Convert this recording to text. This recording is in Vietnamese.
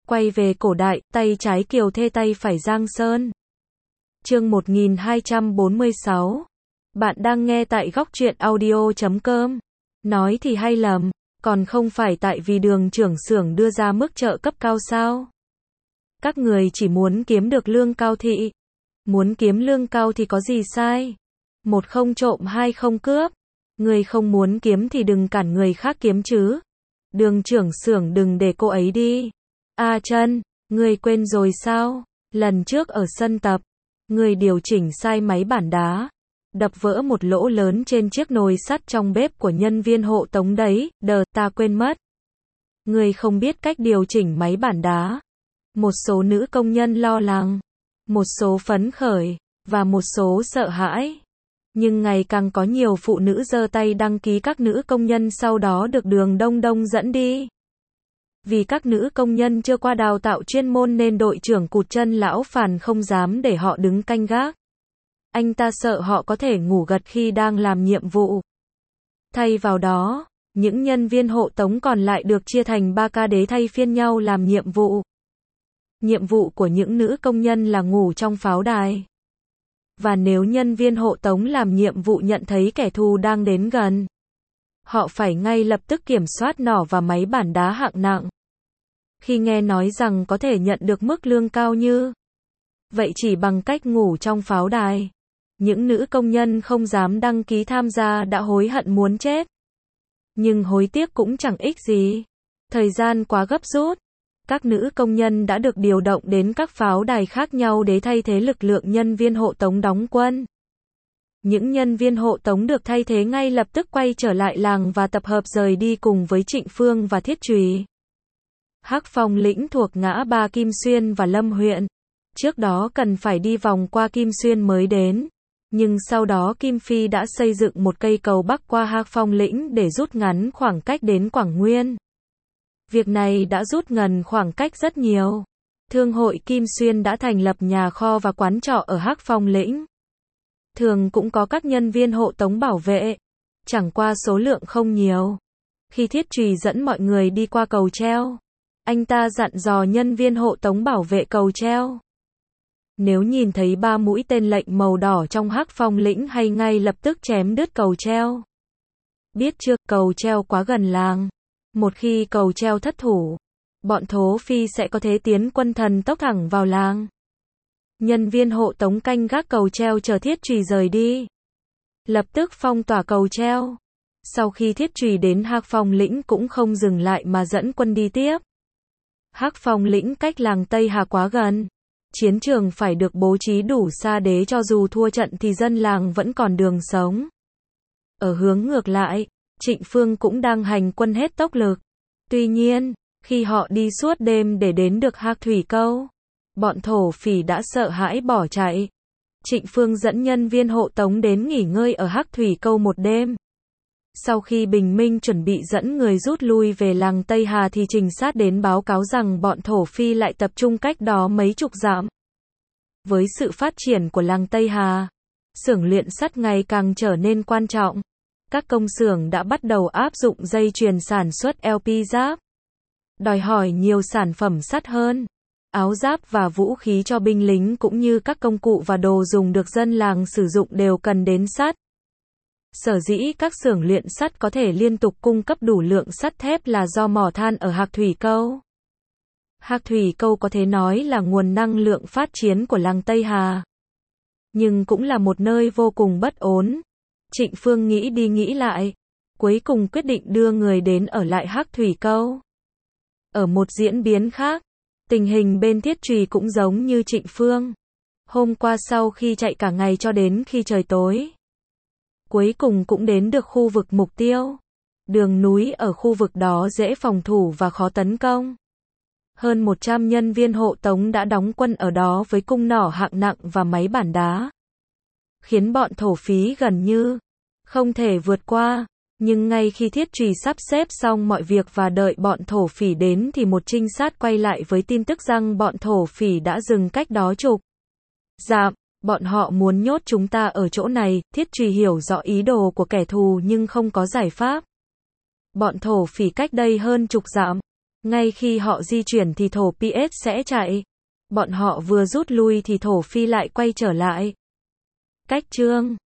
Quay về cổ đại, tay trái Kiều Thê tay phải Giang Sơn. Chương 1246. Bạn đang nghe tại góc truyện audio.com. Nói thì hay lầm, còn không phải tại vì Đường trưởng xưởng đưa ra mức trợ cấp cao sao? Các người chỉ muốn kiếm được lương cao thị. Muốn kiếm lương cao thì có gì sai? Một không trộm, hai không cướp. Người không muốn kiếm thì đừng cản người khác kiếm chứ. Đường trưởng xưởng đừng để cô ấy đi. A Trân, người quên rồi sao? Lần trước ở sân tập, người điều chỉnh sai máy bản đá, đập vỡ một lỗ lớn trên chiếc nồi sắt trong bếp của nhân viên hộ tống đấy, ta quên mất. Người không biết cách điều chỉnh máy bản đá. Một số nữ công nhân lo lắng, một số phấn khởi, và một số sợ hãi. Nhưng ngày càng có nhiều phụ nữ giơ tay đăng ký các nữ công nhân sau đó được Đường Đông Đông dẫn đi. Vì các nữ công nhân chưa qua đào tạo chuyên môn nên đội trưởng Cụt Chân lão Phàn không dám để họ đứng canh gác. Anh ta sợ họ có thể ngủ gật khi đang làm nhiệm vụ. Thay vào đó, những nhân viên hộ tống còn lại được chia thành 3 ca để thay phiên nhau làm nhiệm vụ. Nhiệm vụ của những nữ công nhân là ngủ trong pháo đài. Và nếu nhân viên hộ tống làm nhiệm vụ nhận thấy kẻ thù đang đến gần, họ phải ngay lập tức kiểm soát nỏ và máy bản đá hạng nặng. Khi nghe nói rằng có thể nhận được mức lương cao như vậy chỉ bằng cách ngủ trong pháo đài, những nữ công nhân không dám đăng ký tham gia đã hối hận muốn chết. Nhưng hối tiếc cũng chẳng ích gì. Thời gian quá gấp rút. Các nữ công nhân đã được điều động đến các pháo đài khác nhau để thay thế lực lượng nhân viên hộ tống đóng quân. Những nhân viên hộ tống được thay thế ngay lập tức quay trở lại làng và tập hợp rời đi cùng với Trịnh Phương và Thiết Trùy. Hắc Phong lĩnh thuộc ngã ba Kim Xuyên và Lâm huyện. Trước đó cần phải đi vòng qua Kim Xuyên mới đến. Nhưng sau đó Kim Phi đã xây dựng một cây cầu bắc qua Hắc Phong lĩnh để rút ngắn khoảng cách đến Quảng Nguyên. Việc này đã rút ngắn khoảng cách rất nhiều. Thương hội Kim Xuyên đã thành lập nhà kho và quán trọ ở Hắc Phong lĩnh. Thường cũng có các nhân viên hộ tống bảo vệ, chẳng qua số lượng không nhiều. Khi Thiết Trùy dẫn mọi người đi qua cầu treo, anh ta dặn dò nhân viên hộ tống bảo vệ cầu treo. Nếu nhìn thấy 3 mũi tên lệnh màu đỏ trong Hắc Phong lĩnh hay ngay lập tức chém đứt cầu treo. Biết chưa, cầu treo quá gần làng. Một khi cầu treo thất thủ, bọn thổ phi sẽ có thế tiến quân thần tốc thẳng vào làng. Nhân viên hộ tống canh gác cầu treo chờ Thiết Trùy rời đi. Lập tức phong tỏa cầu treo. Sau khi Thiết Trùy đến Hắc Phong lĩnh cũng không dừng lại mà dẫn quân đi tiếp. Hắc Phong lĩnh cách làng Tây Hà quá gần. Chiến trường phải được bố trí đủ xa để cho dù thua trận thì dân làng vẫn còn đường sống. Ở hướng ngược lại, Trịnh Phương cũng đang hành quân hết tốc lực. Tuy nhiên, khi họ đi suốt đêm để đến được Hắc Thủy Câu, bọn thổ phỉ đã sợ hãi bỏ chạy. Trịnh Phương dẫn nhân viên hộ tống đến nghỉ ngơi ở Hắc Thủy Câu một đêm. Sau khi bình minh chuẩn bị dẫn người rút lui về làng Tây Hà thì trinh sát đến báo cáo rằng bọn thổ phi lại tập trung cách đó mấy chục dặm. Với sự phát triển của làng Tây Hà, xưởng luyện sắt ngày càng trở nên quan trọng. Các công xưởng đã bắt đầu áp dụng dây chuyền sản xuất LP giáp, đòi hỏi nhiều sản phẩm sắt hơn. Áo giáp và vũ khí cho binh lính cũng như các công cụ và đồ dùng được dân làng sử dụng đều cần đến sắt. Sở dĩ các xưởng luyện sắt có thể liên tục cung cấp đủ lượng sắt thép là do mỏ than ở Hắc Thủy Câu. Hắc Thủy Câu có thể nói là nguồn năng lượng phát triển của làng Tây Hà, nhưng cũng là một nơi vô cùng bất ổn. Trịnh Phương nghĩ đi nghĩ lại, cuối cùng quyết định đưa người đến ở lại Hắc Thủy Câu. Ở một diễn biến khác, tình hình bên Thiết Trùy cũng giống như Trịnh Phương. Hôm qua sau khi chạy cả ngày cho đến khi trời tối, cuối cùng cũng đến được khu vực mục tiêu. Đường núi ở khu vực đó dễ phòng thủ và khó tấn công. Hơn 100 nhân viên hộ tống đã đóng quân ở đó với cung nỏ hạng nặng và máy bản đá, khiến bọn thổ phí gần như không thể vượt qua. Nhưng ngay khi Thiết Trùy sắp xếp xong mọi việc và đợi bọn thổ phỉ đến thì một trinh sát quay lại với tin tức rằng bọn thổ phỉ đã dừng cách đó chục dặm. Bọn họ muốn nhốt chúng ta ở chỗ này. Thiết Trùy hiểu rõ ý đồ của kẻ thù nhưng không có giải pháp. Bọn thổ phỉ cách đây hơn chục dặm, Ngay khi họ di chuyển thì thổ PS sẽ chạy. Bọn họ vừa rút lui thì thổ phi lại quay trở lại. Cách chương